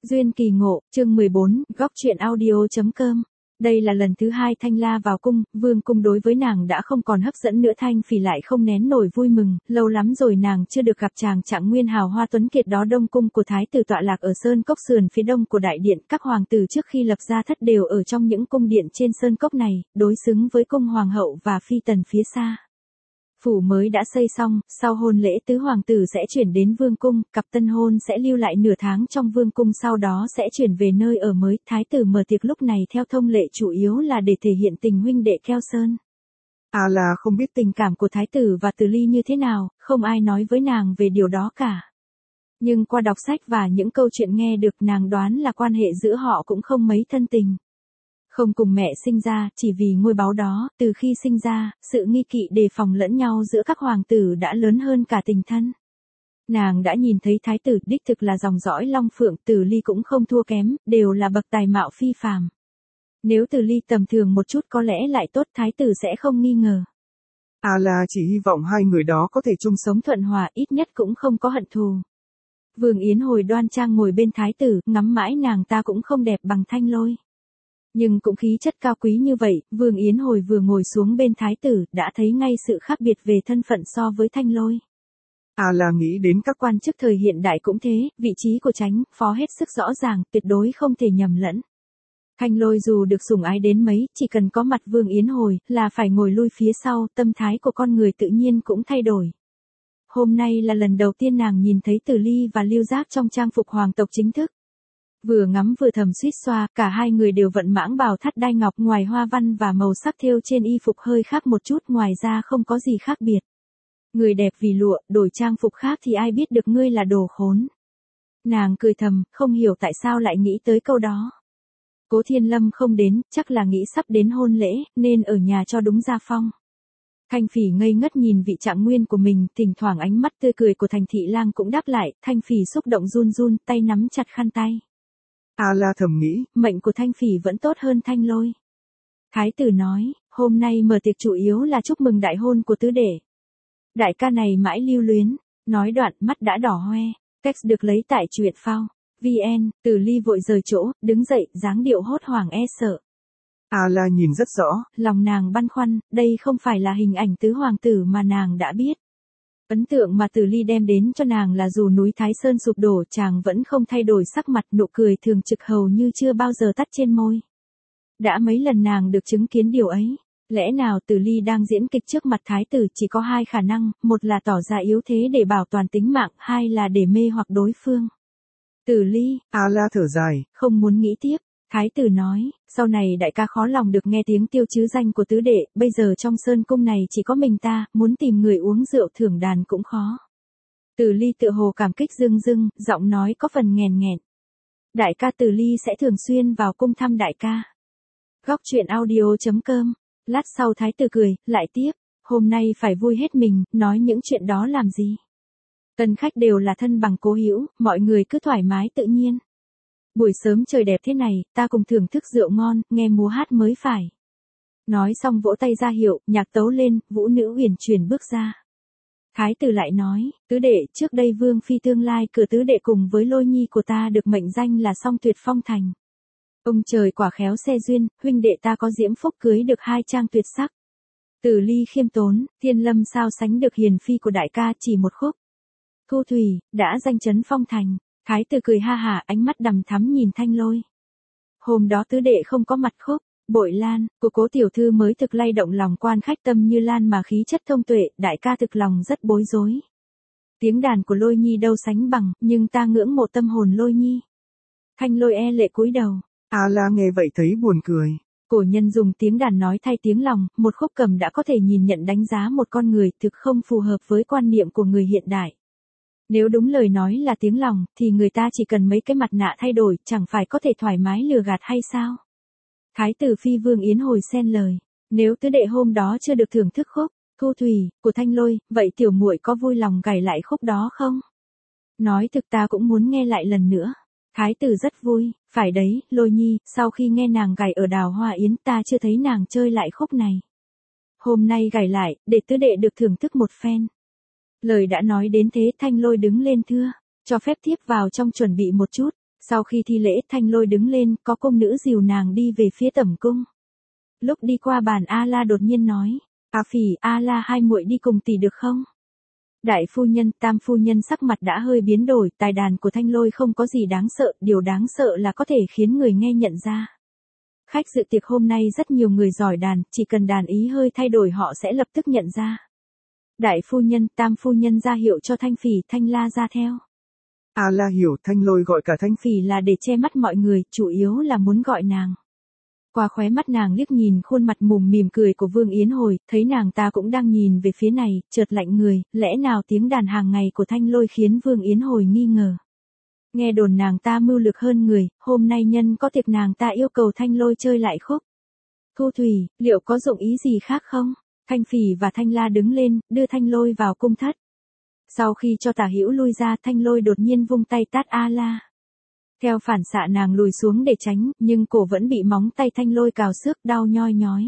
Duyên kỳ ngộ, chương 14, góc truyện audio.com. Đây là lần thứ hai Thanh La vào cung, vương cung đối với nàng đã không còn hấp dẫn nữa. Thanh Phỉ lại không nén nổi vui mừng, lâu lắm rồi nàng chưa được gặp chàng Trạng Nguyên hào hoa tuấn kiệt đó. Đông cung của thái tử tọa lạc ở sơn cốc sườn phía đông của đại điện, các hoàng tử trước khi lập gia thất đều ở trong những cung điện trên sơn cốc này, đối xứng với cung hoàng hậu và phi tần phía xa. Phủ mới đã xây xong, sau hôn lễ tứ hoàng tử sẽ chuyển đến vương cung, cặp tân hôn sẽ lưu lại nửa tháng trong vương cung, sau đó sẽ chuyển về nơi ở mới. Thái tử mở tiệc lúc này theo thông lệ chủ yếu là để thể hiện tình huynh đệ keo sơn. Là không biết tình cảm của thái tử và Từ Ly như thế nào, không ai nói với nàng về điều đó cả. Nhưng qua đọc sách và những câu chuyện nghe được, nàng đoán là quan hệ giữa họ cũng không mấy thân tình. Không cùng mẹ sinh ra, chỉ vì ngôi báu đó, từ khi sinh ra, sự nghi kỵ đề phòng lẫn nhau giữa các hoàng tử đã lớn hơn cả tình thân. Nàng đã nhìn thấy thái tử đích thực là dòng dõi Long Phượng, Từ Ly cũng không thua kém, đều là bậc tài mạo phi phàm. Nếu Từ Ly tầm thường một chút có lẽ lại tốt, thái tử sẽ không nghi ngờ. Là chỉ hy vọng hai người đó có thể chung sống thuận hòa, ít nhất cũng không có hận thù. Vương Yến Hồi đoan trang ngồi bên thái tử, ngắm mãi nàng ta cũng không đẹp bằng Thanh Lôi. Nhưng cũng khí chất cao quý như vậy, Vương Yến Hồi vừa ngồi xuống bên thái tử, đã thấy ngay sự khác biệt về thân phận so với Thanh Lôi. Là nghĩ đến các quan chức thời hiện đại cũng thế, vị trí của chánh, phó hết sức rõ ràng, tuyệt đối không thể nhầm lẫn. Thanh Lôi dù được sủng ái đến mấy, chỉ cần có mặt Vương Yến Hồi, là phải ngồi lui phía sau, tâm thái của con người tự nhiên cũng thay đổi. Hôm nay là lần đầu tiên nàng nhìn thấy Từ Ly và Lưu Giác trong trang phục hoàng tộc chính thức. Vừa ngắm vừa thầm suýt xoa, cả hai người đều vận mãng bào thắt đai ngọc, ngoài hoa văn và màu sắc thêu trên y phục hơi khác một chút, ngoài ra không có gì khác biệt. Người đẹp vì lụa, đổi trang phục khác thì ai biết được ngươi là đồ khốn. Nàng cười thầm, không hiểu tại sao lại nghĩ tới câu đó. Cố Thiên Lâm không đến, chắc là nghĩ sắp đến hôn lễ, nên ở nhà cho đúng gia phong. Thanh Phỉ ngây ngất nhìn vị Trạng Nguyên của mình, thỉnh thoảng ánh mắt tươi cười của Thành Thị Lang cũng đáp lại. Thanh Phỉ xúc động run run, tay nắm chặt khăn tay. là thầm nghĩ, mệnh của Thanh Phỉ vẫn tốt hơn Thanh Lôi. Thái tử nói, hôm nay mở tiệc chủ yếu là chúc mừng đại hôn của tứ đệ. Đại ca này mãi lưu luyến, nói đoạn mắt đã đỏ hoe. Text được lấy tại truyện phao. VN, Từ Ly vội rời chỗ, đứng dậy, dáng điệu hốt hoảng e sợ. là nhìn rất rõ. Lòng nàng băn khoăn, đây không phải là hình ảnh tứ hoàng tử mà nàng đã biết. Ấn tượng mà Từ Ly đem đến cho nàng là dù núi Thái Sơn sụp đổ, chàng vẫn không thay đổi sắc mặt, nụ cười thường trực hầu như chưa bao giờ tắt trên môi. Đã mấy lần nàng được chứng kiến điều ấy. Lẽ nào Từ Ly đang diễn kịch trước mặt thái tử? Chỉ có hai khả năng, một là tỏ ra yếu thế để bảo toàn tính mạng, hai là để mê hoặc đối phương. Từ Ly, là thở dài, không muốn nghĩ tiếp. Thái tử nói, sau này đại ca khó lòng được nghe tiếng tiêu chứ danh của tứ đệ, bây giờ trong sơn cung này chỉ có mình ta, muốn tìm người uống rượu thưởng đàn cũng khó. Từ Ly tựa hồ cảm kích rưng rưng, giọng nói có phần nghèn nghẹn. Đại ca. Từ Ly sẽ thường xuyên vào cung thăm đại ca. Góc truyện audio.com. Lát sau thái tử cười, lại tiếp, hôm nay phải vui hết mình, nói những chuyện đó làm gì. Tân khách đều là thân bằng cố hữu, mọi người cứ thoải mái tự nhiên. Buổi sớm trời đẹp thế này, ta cùng thưởng thức rượu ngon, nghe múa hát mới phải. Nói xong vỗ tay ra hiệu, nhạc tấu lên, vũ nữ uyển chuyển bước ra. Thái tử lại nói, tứ đệ, trước đây vương phi tương lai cửa tứ đệ cùng với Lôi nhi của ta được mệnh danh là song tuyệt phong thành. Ông trời quả khéo xe duyên, huynh đệ ta có diễm phúc cưới được hai trang tuyệt sắc. Từ Ly khiêm tốn, Thiên Lâm sao sánh được hiền phi của đại ca, chỉ một khúc. Thu Thủy, đã danh chấn phong thành. Thái tử cười ha hả, ánh mắt đằm thắm nhìn Thanh Lôi. Hôm đó tứ đệ không có mặt khúc, bội lan, của cố tiểu thư mới thực lay động lòng quan khách tâm như lan mà khí chất thông tuệ, đại ca thực lòng rất bối rối. Tiếng đàn của Lôi nhi đâu sánh bằng, nhưng ta ngưỡng mộ tâm hồn Lôi nhi. Thanh Lôi e lệ cúi đầu. là nghe vậy thấy buồn cười. Cổ nhân dùng tiếng đàn nói thay tiếng lòng, một khúc cầm đã có thể nhìn nhận đánh giá một con người, thực không phù hợp với quan niệm của người hiện đại. Nếu đúng lời nói là tiếng lòng, thì người ta chỉ cần mấy cái mặt nạ thay đổi, chẳng phải có thể thoải mái lừa gạt hay sao? Thái tử phi Vương Yến Hồi xen lời, nếu tứ đệ hôm đó chưa được thưởng thức khúc Thu Thủy của Thanh Lôi, vậy tiểu muội có vui lòng gảy lại khúc đó không? Nói thực ta cũng muốn nghe lại lần nữa. Thái tử rất vui, phải đấy, Lôi nhi, sau khi nghe nàng gảy ở Đào Hoa Yến ta chưa thấy nàng chơi lại khúc này. Hôm nay gảy lại, để tứ đệ được thưởng thức một phen. Lời đã nói đến thế, Thanh Lôi đứng lên thưa, cho phép thiếp vào trong chuẩn bị một chút. Sau khi thi lễ, Thanh Lôi đứng lên, có cung nữ dìu nàng đi về phía tẩm cung. Lúc đi qua bàn A-la đột nhiên nói, A Phỉ, A-la hai muội đi cùng tỷ được không? Đại phu nhân, tam phu nhân sắc mặt đã hơi biến đổi, tài đàn của Thanh Lôi không có gì đáng sợ, điều đáng sợ là có thể khiến người nghe nhận ra. Khách dự tiệc hôm nay rất nhiều người giỏi đàn, chỉ cần đàn ý hơi thay đổi họ sẽ lập tức nhận ra. Đại phu nhân, tam phu nhân ra hiệu cho Thanh Phỉ, Thanh La ra theo. A-la hiểu, Thanh Lôi gọi cả Thanh Phỉ là để che mắt mọi người, chủ yếu là muốn gọi nàng. Qua khóe mắt nàng liếc nhìn khuôn mặt mùm mỉm cười của Vương Yến Hồi, thấy nàng ta cũng đang nhìn về phía này, chợt lạnh người, lẽ nào tiếng đàn hàng ngày của Thanh Lôi khiến Vương Yến Hồi nghi ngờ. Nghe đồn nàng ta mưu lược hơn người, hôm nay nhân có tiệc nàng ta yêu cầu Thanh Lôi chơi lại khúc. Thu Thủy, liệu có dụng ý gì khác không? Thanh Phỉ và Thanh La đứng lên, đưa Thanh Lôi vào cung thất. Sau khi cho Tả Hữu lui ra, Thanh Lôi đột nhiên vung tay tát A-la. Theo phản xạ nàng lùi xuống để tránh, nhưng cổ vẫn bị móng tay Thanh Lôi cào xước, đau nhoi nhói.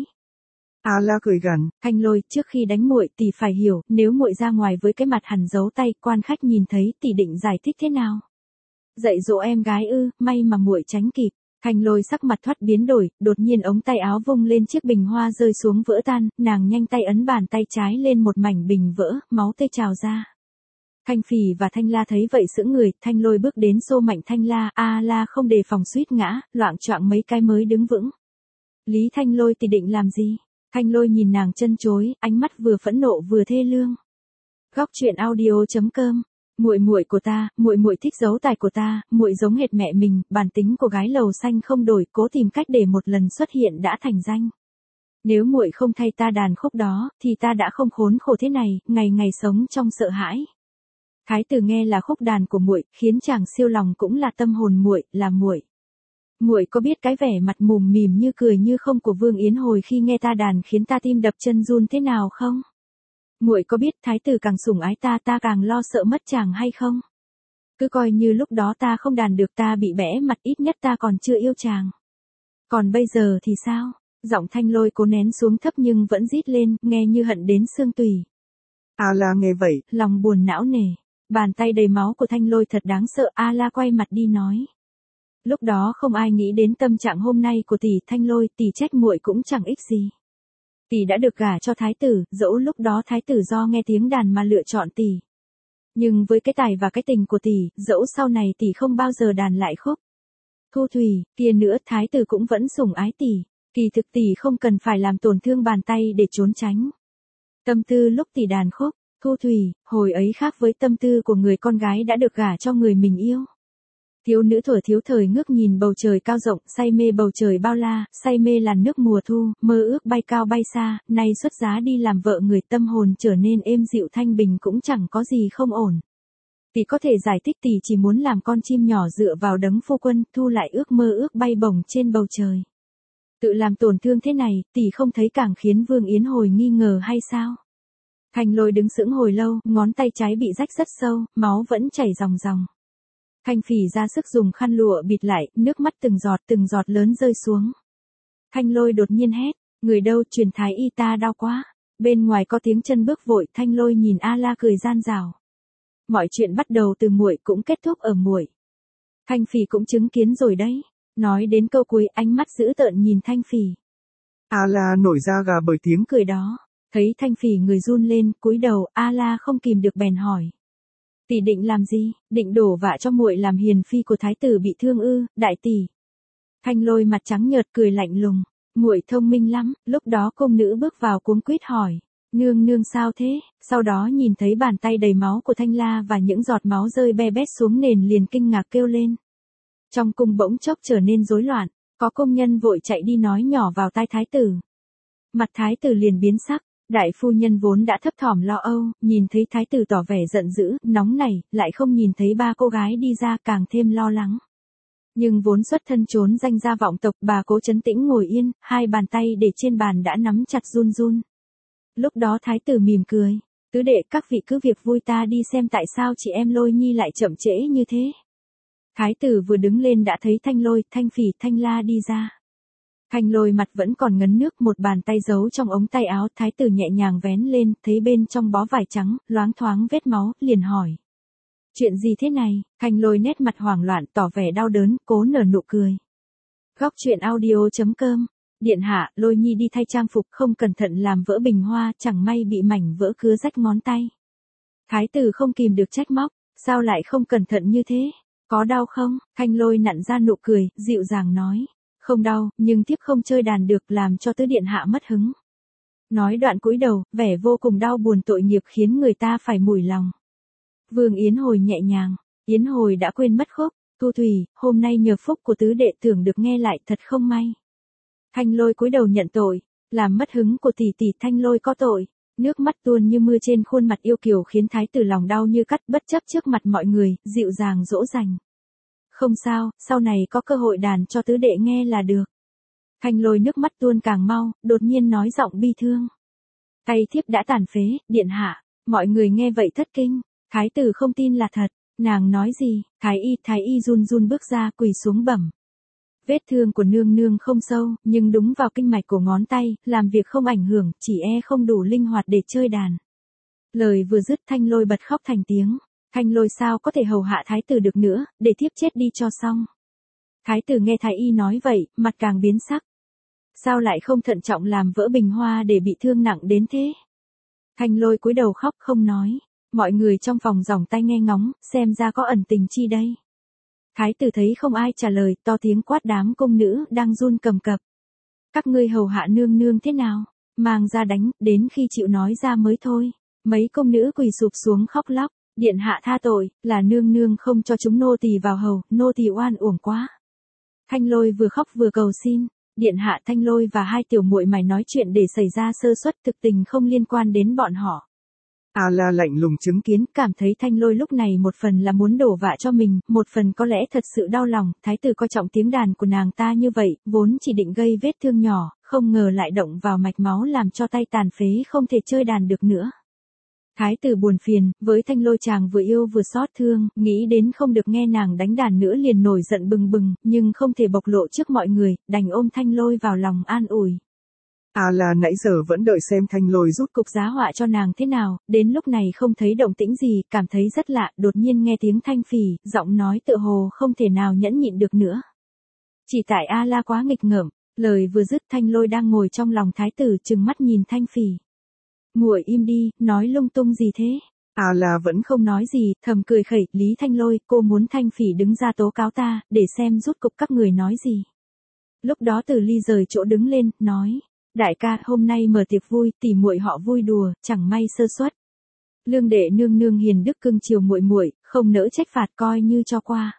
A-la cười gằn, Thanh Lôi, trước khi đánh muội tỷ phải hiểu, nếu muội ra ngoài với cái mặt hằn dấu tay, quan khách nhìn thấy tỷ định giải thích thế nào? Dạy dỗ em gái ư? May mà muội tránh kịp. Thanh Lôi sắc mặt thoát biến đổi, đột nhiên ống tay áo vung lên, chiếc bình hoa rơi xuống vỡ tan, nàng nhanh tay ấn bàn tay trái lên một mảnh bình vỡ, máu tươi trào ra. Thanh Phỉ và Thanh La thấy vậy sững người, Thanh Lôi bước đến xô mạnh Thanh La, A-la không đề phòng suýt ngã, loạng choạng mấy cái mới đứng vững. Lý Thanh Lôi tỷ định làm gì? Thanh Lôi nhìn nàng chân chối, ánh mắt vừa phẫn nộ vừa thê lương. Góc truyện audio.com. Muội muội của ta, muội muội thích giấu tài của ta, muội giống hệt mẹ mình, bản tính của gái lầu xanh không đổi, cố tìm cách để một lần xuất hiện đã thành danh. Nếu muội không thay ta đàn khúc đó, thì ta đã không khốn khổ thế này, ngày ngày sống trong sợ hãi. Thái tử nghe là khúc đàn của muội, khiến chàng siêu lòng cũng là tâm hồn muội, là muội. Muội có biết cái vẻ mặt mùm mỉm như cười như không của Vương Yến Hồi khi nghe ta đàn khiến ta tim đập chân run thế nào không? Muội có biết thái tử càng sủng ái ta, ta càng lo sợ mất chàng hay không? Cứ coi như lúc đó ta không đàn được, ta bị bẽ mặt, ít nhất ta còn chưa yêu chàng. Còn bây giờ thì sao? Giọng Thanh Lôi cố nén xuống thấp nhưng vẫn rít lên, nghe như hận đến xương tủy. A-la nghe vậy, lòng buồn não nề. Bàn tay đầy máu của Thanh Lôi thật đáng sợ, A-la quay mặt đi nói. Lúc đó không ai nghĩ đến tâm trạng hôm nay của tỷ. Thanh Lôi, tỷ trách muội cũng chẳng ích gì. Tỷ đã được gả cho thái tử, dẫu lúc đó thái tử do nghe tiếng đàn mà lựa chọn tỷ. Nhưng với cái tài và cái tình của tỷ, dẫu sau này tỷ không bao giờ đàn lại khúc. Thu Thủy, kia nữa, thái tử cũng vẫn sủng ái tỷ. Kỳ thực tỷ không cần phải làm tổn thương bàn tay để trốn tránh. Tâm tư lúc tỷ đàn khúc, Thu Thủy, hồi ấy khác với tâm tư của người con gái đã được gả cho người mình yêu. Thiếu nữ thuở thiếu thời ngước nhìn bầu trời cao rộng, say mê bầu trời bao la, say mê làn nước mùa thu, mơ ước bay cao bay xa, nay xuất giá đi làm vợ người, tâm hồn trở nên êm dịu thanh bình, cũng chẳng có gì không ổn. Tỷ có thể giải thích tỷ chỉ muốn làm con chim nhỏ dựa vào đấng phu quân, thu lại ước mơ ước bay bổng trên bầu trời. Tự làm tổn thương thế này, tỷ không thấy càng khiến Vương Yến Hồi nghi ngờ hay sao? Thanh Lôi đứng sững hồi lâu, ngón tay trái bị rách rất sâu, máu vẫn chảy ròng ròng. Thanh Phỉ ra sức dùng khăn lụa bịt lại, nước mắt từng giọt lớn rơi xuống. Thanh Lôi đột nhiên hét, người đâu, truyền thái y, ta đau quá. Bên ngoài có tiếng chân bước vội, Thanh Lôi nhìn A-la cười gian rào. Mọi chuyện bắt đầu từ muội, cũng kết thúc ở muội. Thanh Phỉ cũng chứng kiến rồi đấy. Nói đến câu cuối, ánh mắt dữ tợn nhìn Thanh Phỉ. A-la nổi da gà bởi tiếng cười đó. Thấy Thanh Phỉ người run lên, cúi đầu, A-la không kìm được bèn hỏi. Tỷ định làm gì? Định đổ vạ cho muội làm hiền phi của thái tử bị thương ư, đại tỷ? Thanh Lôi mặt trắng nhợt cười lạnh lùng. Muội thông minh lắm. Lúc đó cung nữ bước vào cuống quýt hỏi. Nương nương sao thế? Sau đó nhìn thấy bàn tay đầy máu của Thanh La và những giọt máu rơi be bét xuống nền liền kinh ngạc kêu lên. Trong cung bỗng chốc trở nên rối loạn. Có công nhân vội chạy đi nói nhỏ vào tai thái tử. Mặt thái tử liền biến sắc. Đại phu nhân vốn đã thấp thỏm lo âu, nhìn thấy thái tử tỏ vẻ giận dữ, nóng nảy, lại không nhìn thấy ba cô gái đi ra, càng thêm lo lắng. Nhưng vốn xuất thân trốn danh gia vọng tộc, bà cố trấn tĩnh ngồi yên, hai bàn tay để trên bàn đã nắm chặt run run. Lúc đó thái tử mỉm cười. Tứ đệ, các vị cứ việc vui, ta đi xem tại sao chị em Lôi Nhi lại chậm trễ như thế. Thái tử vừa đứng lên đã thấy Thanh Lôi, Thanh Phỉ, Thanh La đi ra. Thanh Lôi mặt vẫn còn ngấn nước, một bàn tay giấu trong ống tay áo, thái tử nhẹ nhàng vén lên, thấy bên trong bó vải trắng, loáng thoáng vết máu, liền hỏi. Chuyện gì thế này? Thanh Lôi nét mặt hoảng loạn tỏ vẻ đau đớn, cố nở nụ cười. Góc truyện audio.com. Điện hạ, Lôi Nhi đi thay trang phục không cẩn thận làm vỡ bình hoa, chẳng may bị mảnh vỡ cứa rách ngón tay. Thái tử không kìm được trách móc, sao lại không cẩn thận như thế? Có đau không? Thanh Lôi nặn ra nụ cười, dịu dàng nói. Không đau, nhưng thiếp không chơi đàn được làm cho tứ điện hạ mất hứng. Nói đoạn cúi đầu, vẻ vô cùng đau buồn tội nghiệp khiến người ta phải mủi lòng. Vương Yến Hồi nhẹ nhàng, Yến Hồi đã quên mất khúc, Thu Thủy, hôm nay nhờ phúc của tứ đệ tưởng được nghe lại thật không may. Thanh Lôi cúi đầu nhận tội, làm mất hứng của tỷ tỷ. Thanh Lôi có tội, nước mắt tuôn như mưa trên khuôn mặt yêu kiều khiến thái tử lòng đau như cắt, bất chấp trước mặt mọi người, dịu dàng dỗ dành. Không sao, sau này có cơ hội đàn cho tứ đệ nghe là được. Thanh Lôi nước mắt tuôn càng mau, đột nhiên nói giọng bi thương. Tay thiếp đã tàn phế, điện hạ. Mọi người nghe vậy thất kinh, thái tử không tin là thật. Nàng nói gì? Thái y run run bước ra, quỳ xuống bẩm. Vết thương của nương nương không sâu, nhưng đúng vào kinh mạch của ngón tay, làm việc không ảnh hưởng, chỉ không đủ linh hoạt để chơi đàn. Lời vừa dứt Thanh Lôi bật khóc thành tiếng. Thanh Lôi sao có thể hầu hạ thái tử được nữa, để thiếp chết đi cho xong. Thái tử nghe thái y nói vậy, mặt càng biến sắc. Sao lại không thận trọng làm vỡ bình hoa để bị thương nặng đến thế? Thanh Lôi cúi đầu khóc không nói. Mọi người trong phòng giỏng tai nghe ngóng, xem ra có ẩn tình chi đây. Thái tử thấy không ai trả lời, to tiếng quát đám công nữ đang run cầm cập. Các ngươi hầu hạ nương nương thế nào? Mang ra đánh, đến khi chịu nói ra mới thôi. Mấy công nữ quỳ sụp xuống khóc lóc. Điện hạ tha tội, là nương nương không cho chúng nô tỳ vào hầu, nô tỳ oan uổng quá. Thanh Lôi vừa khóc vừa cầu xin. Điện hạ, Thanh Lôi và hai tiểu muội mày nói chuyện để xảy ra sơ suất, thực tình không liên quan đến bọn họ. La lạnh lùng chứng kiến, cảm thấy Thanh Lôi lúc này một phần là muốn đổ vạ cho mình, một phần có lẽ thật sự đau lòng. Thái tử coi trọng tiếng đàn của nàng ta như vậy, vốn chỉ định gây vết thương nhỏ, không ngờ lại động vào mạch máu làm cho tay tàn phế không thể chơi đàn được nữa. Thái tử buồn phiền, với Thanh Lôi chàng vừa yêu vừa xót thương, nghĩ đến không được nghe nàng đánh đàn nữa liền nổi giận bừng bừng, nhưng không thể bộc lộ trước mọi người, đành ôm Thanh Lôi vào lòng an ủi. La nãy giờ vẫn đợi xem Thanh Lôi rút cục giá họa cho nàng thế nào, đến lúc này không thấy động tĩnh gì, cảm thấy rất lạ, đột nhiên nghe tiếng Thanh Phỉ, giọng nói tựa hồ không thể nào nhẫn nhịn được nữa. Chỉ tại La quá nghịch ngợm, lời vừa dứt Thanh Lôi đang ngồi trong lòng thái tử trừng mắt nhìn Thanh Phỉ. Muội im đi, nói lung tung gì thế? La vẫn không nói gì, thầm cười khẩy, Lý Thanh Lôi, cô muốn Thanh Phỉ đứng ra tố cáo ta, để xem rút cục các người nói gì. Lúc đó Từ Ly rời chỗ đứng lên, nói. Đại ca, hôm nay mở tiệc vui, tỉ muội họ vui đùa, chẳng may sơ suất. Lương đệ nương nương hiền đức cưng chiều muội muội, không nỡ trách phạt coi như cho qua.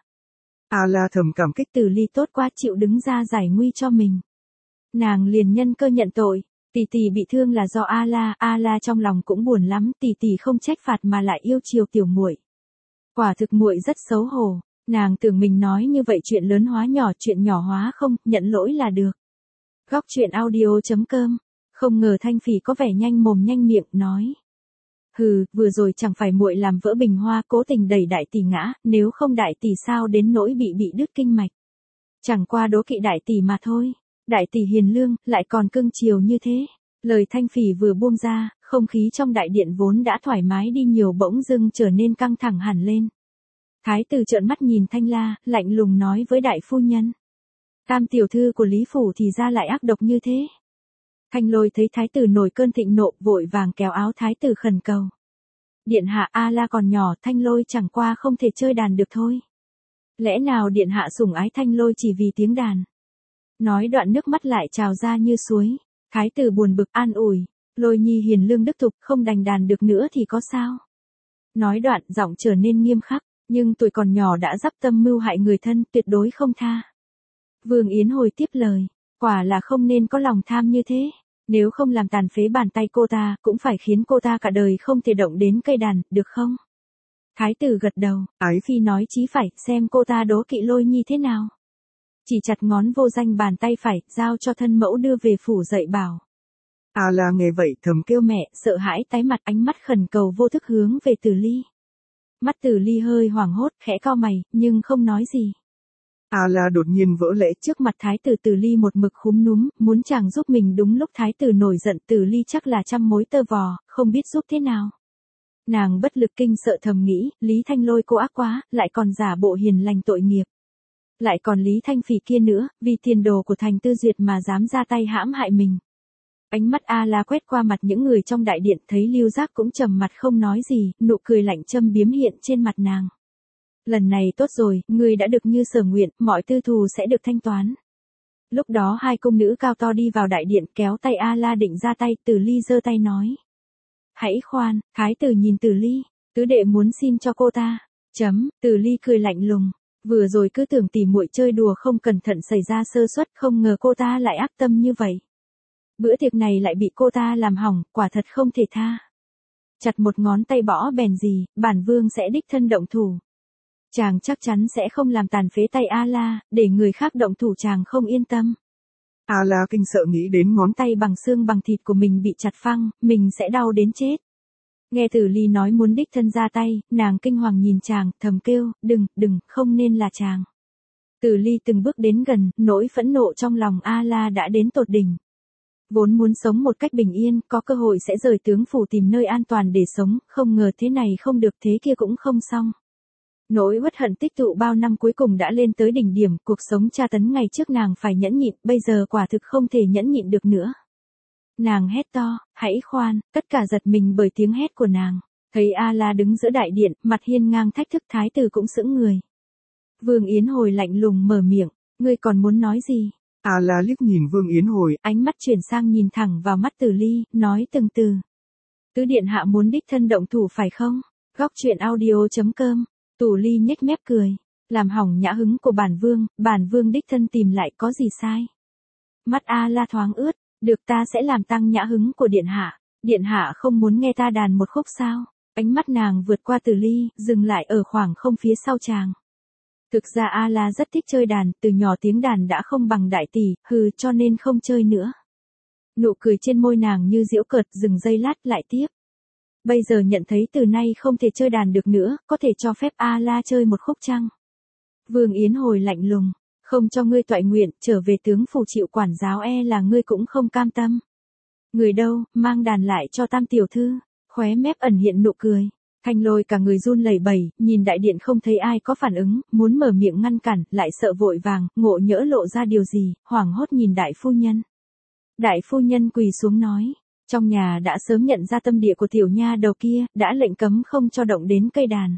La thầm cảm kích. Từ Ly tốt quá chịu đứng ra giải nguy cho mình. Nàng liền nhân cơ nhận tội, tỷ tỷ bị thương là do A La trong lòng cũng buồn lắm, tỷ tỷ không trách phạt mà lại yêu chiều tiểu muội. Quả thực muội rất xấu hổ, nàng tưởng mình nói như vậy chuyện lớn hóa nhỏ, chuyện nhỏ hóa không, nhận lỗi là được. Góc truyện audio.com. Không ngờ Thanh Phỉ có vẻ nhanh mồm nhanh miệng, nói. Hừ, vừa rồi chẳng phải muội làm vỡ bình hoa cố tình đẩy đại tỷ ngã, nếu không đại tỷ sao đến nỗi bị đứt kinh mạch. Chẳng qua đố kỵ đại tỷ mà thôi. Đại tỷ hiền lương, lại còn cưng chiều như thế. Lời Thanh Phỉ vừa buông ra, không khí trong đại điện vốn đã thoải mái đi nhiều bỗng dưng trở nên căng thẳng hẳn lên. Thái tử trợn mắt nhìn Thanh La, lạnh lùng nói với đại phu nhân. Tam tiểu thư của Lý Phủ thì ra lại ác độc như thế. Thanh Lôi thấy thái tử nổi cơn thịnh nộ, vội vàng kéo áo thái tử khẩn cầu. Điện hạ, La còn nhỏ, Thanh Lôi chẳng qua không thể chơi đàn được thôi. Lẽ nào điện hạ sủng ái Thanh Lôi chỉ vì tiếng đàn? Nói đoạn nước mắt lại trào ra như suối. Thái tử buồn bực an ủi. Lôi Nhi hiền lương đức thục, không đành đàn được nữa thì có sao? Nói đoạn giọng trở nên nghiêm khắc, nhưng tuổi còn nhỏ đã dắp tâm mưu hại người thân, tuyệt đối không tha. Vương Yến Hồi tiếp lời, quả là không nên có lòng tham như thế, nếu không làm tàn phế bàn tay cô ta, cũng phải khiến cô ta cả đời không thể động đến cây đàn, được không? Thái tử gật đầu, Ái Phi nói chí phải, xem cô ta đố kỵ Lôi Nhi thế nào. Chỉ chặt ngón vô danh bàn tay phải, giao cho thân mẫu đưa về phủ dạy bảo. La nghe vậy thầm kêu mẹ, sợ hãi tái mặt, ánh mắt khẩn cầu vô thức hướng về Từ Ly. Mắt Từ Ly hơi hoảng hốt, khẽ cau mày, nhưng không nói gì. La đột nhiên vỡ lẽ trước mặt thái tử. Từ Ly một mực khúm núm, muốn chàng giúp mình đúng lúc thái tử nổi giận. Từ Ly chắc là trăm mối tơ vò, không biết giúp thế nào. Nàng bất lực kinh sợ thầm nghĩ, Lý Thanh Lôi cô ác quá, lại còn giả bộ hiền lành tội nghiệp. Lại còn Lý Thanh Phỉ kia nữa, vì tiền đồ của Thành Tư Duyệt mà dám ra tay hãm hại mình. Ánh mắt A La quét qua mặt những người trong đại điện, thấy Lưu Giác cũng trầm mặt không nói gì, nụ cười lạnh châm biếm hiện trên mặt nàng. Lần này tốt rồi, ngươi đã được như sở nguyện, mọi tư thù sẽ được thanh toán. Lúc đó hai cung nữ cao to đi vào đại điện kéo tay A La định ra tay, Tử Ly giơ tay nói. Hãy khoan, thái tử nhìn Tử Ly, tứ đệ muốn xin cho cô ta. Tử Ly cười lạnh lùng, vừa rồi cứ tưởng tỉ muội chơi đùa không cẩn thận xảy ra sơ suất, không ngờ cô ta lại ác tâm như vậy. Bữa tiệc này lại bị cô ta làm hỏng, quả thật không thể tha. Chặt một ngón tay bỏ bèn gì, bản vương sẽ đích thân động thủ. Chàng chắc chắn sẽ không làm tàn phế tay A La, để người khác động thủ chàng không yên tâm. A La kinh sợ nghĩ đến ngón tay bằng xương bằng thịt của mình bị chặt phăng, mình sẽ đau đến chết. Nghe Tử Ly nói muốn đích thân ra tay, nàng kinh hoàng nhìn chàng, thầm kêu, đừng, không nên là chàng. Tử Ly từng bước đến gần, nỗi phẫn nộ trong lòng A La đã đến tột đỉnh. Vốn muốn sống một cách bình yên, có cơ hội sẽ rời tướng phủ tìm nơi an toàn để sống, không ngờ thế này không được thế kia cũng không xong. Nỗi uất hận tích tụ bao năm cuối cùng đã lên tới đỉnh điểm, cuộc sống tra tấn ngày trước nàng phải nhẫn nhịn, bây giờ quả thực không thể nhẫn nhịn được nữa. Nàng hét to, hãy khoan, tất cả giật mình bởi tiếng hét của nàng. Thấy A La đứng giữa đại điện, mặt hiên ngang thách thức, thái tử cũng sững người. Vương Yến Hồi lạnh lùng mở miệng, ngươi còn muốn nói gì? A La liếc nhìn Vương Yến Hồi, ánh mắt chuyển sang nhìn thẳng vào mắt Tử Ly, nói từng từ. Tứ điện hạ muốn đích thân động thủ phải không? Góc truyện audio.com. Tử Ly nhếch mép cười, làm hỏng nhã hứng của bản vương đích thân tìm lại có gì sai? Mắt A La thoáng ướt, được, ta sẽ làm tăng nhã hứng của điện hạ không muốn nghe ta đàn một khúc sao? Ánh mắt nàng vượt qua Tử Ly, dừng lại ở khoảng không phía sau chàng. Thực ra A La rất thích chơi đàn, từ nhỏ tiếng đàn đã không bằng đại tỷ, cho nên không chơi nữa. Nụ cười trên môi nàng như giễu cợt, dừng giây lát lại tiếp. Bây giờ nhận thấy từ nay không thể chơi đàn được nữa, có thể cho phép A La chơi một khúc chăng? Vương Yến Hồi lạnh lùng, không cho ngươi toại nguyện, trở về tướng phủ chịu quản giáo là ngươi cũng không cam tâm. Người đâu, mang đàn lại cho tam tiểu thư, khóe mép ẩn hiện nụ cười. Thanh Lôi cả người run lẩy bẩy, nhìn đại điện không thấy ai có phản ứng, muốn mở miệng ngăn cản, lại sợ vội vàng, ngộ nhỡ lộ ra điều gì, hoảng hốt nhìn đại phu nhân. Đại phu nhân quỳ xuống nói, trong nhà đã sớm nhận ra tâm địa của tiểu nha đầu kia, đã lệnh cấm không cho động đến cây đàn.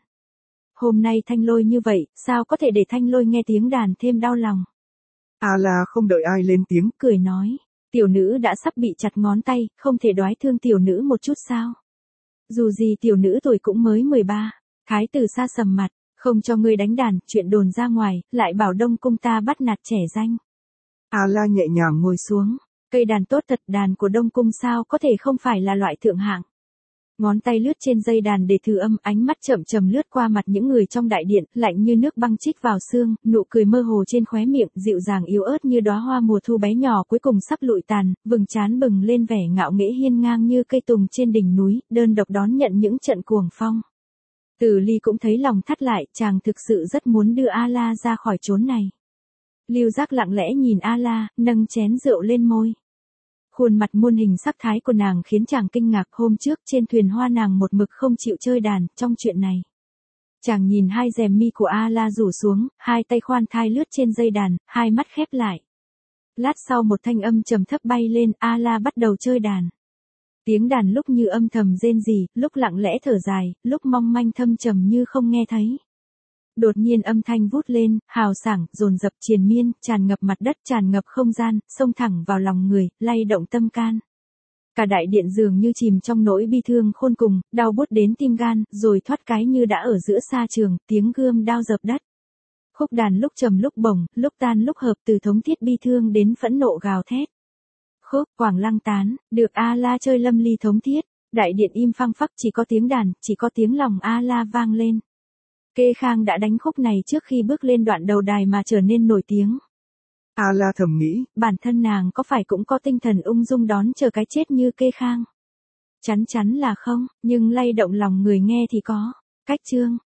Hôm nay Thanh Lôi như vậy, sao có thể để Thanh Lôi nghe tiếng đàn thêm đau lòng? A La không đợi ai lên tiếng, cười nói, tiểu nữ đã sắp bị chặt ngón tay, không thể đoái thương tiểu nữ một chút sao? Dù gì tiểu nữ tuổi cũng mới 13, thái tử xa sầm mặt, không cho ngươi đánh đàn, chuyện đồn ra ngoài, lại bảo Đông cung ta bắt nạt trẻ danh. A La nhẹ nhàng ngồi xuống, cây đàn tốt thật, đàn của Đông cung sao có thể không phải là loại thượng hạng. Ngón tay lướt trên dây đàn để thử âm, ánh mắt chậm chậm lướt qua mặt những người trong đại điện, lạnh như nước băng chích vào xương, nụ cười mơ hồ trên khóe miệng, dịu dàng yếu ớt như đóa hoa mùa thu bé nhỏ cuối cùng sắp lụi tàn, vầng trán bừng lên vẻ ngạo nghễ hiên ngang như cây tùng trên đỉnh núi, đơn độc đón nhận những trận cuồng phong. Tử Ly cũng thấy lòng thắt lại, chàng thực sự rất muốn đưa A La ra khỏi chốn này. Lưu Giác lặng lẽ nhìn A La, nâng chén rượu lên môi. Khuôn mặt muôn hình sắc thái của nàng khiến chàng kinh ngạc, hôm trước trên thuyền hoa nàng một mực không chịu chơi đàn, trong chuyện này. Chàng nhìn hai rèm mi của A La rủ xuống, hai tay khoan thai lướt trên dây đàn, hai mắt khép lại. Lát sau một thanh âm trầm thấp bay lên, A La bắt đầu chơi đàn. Tiếng đàn lúc như âm thầm rên rỉ, lúc lặng lẽ thở dài, lúc mong manh thâm trầm như không nghe thấy. Đột nhiên âm thanh vút lên, hào sảng, dồn dập triền miên, tràn ngập mặt đất, tràn ngập không gian, xông thẳng vào lòng người, lay động tâm can. Cả đại điện dường như chìm trong nỗi bi thương khôn cùng, đau buốt đến tim gan, rồi thoát cái như đã ở giữa sa trường, tiếng gươm đao dập đất. Khúc đàn lúc trầm lúc bổng, lúc tan lúc hợp, từ thống thiết bi thương đến phẫn nộ gào thét. Khúc Quảng Lăng tán, được A La chơi lâm ly thống thiết, đại điện im phăng phắc, chỉ có tiếng đàn, chỉ có tiếng lòng A La vang lên. Kê Khang đã đánh khúc này trước khi bước lên đoạn đầu đài mà trở nên nổi tiếng. A La thầm nghĩ, bản thân nàng có phải cũng có tinh thần ung dung đón chờ cái chết như Kê Khang? Chắn chắn là không, nhưng lay động lòng người nghe thì có. Cách chương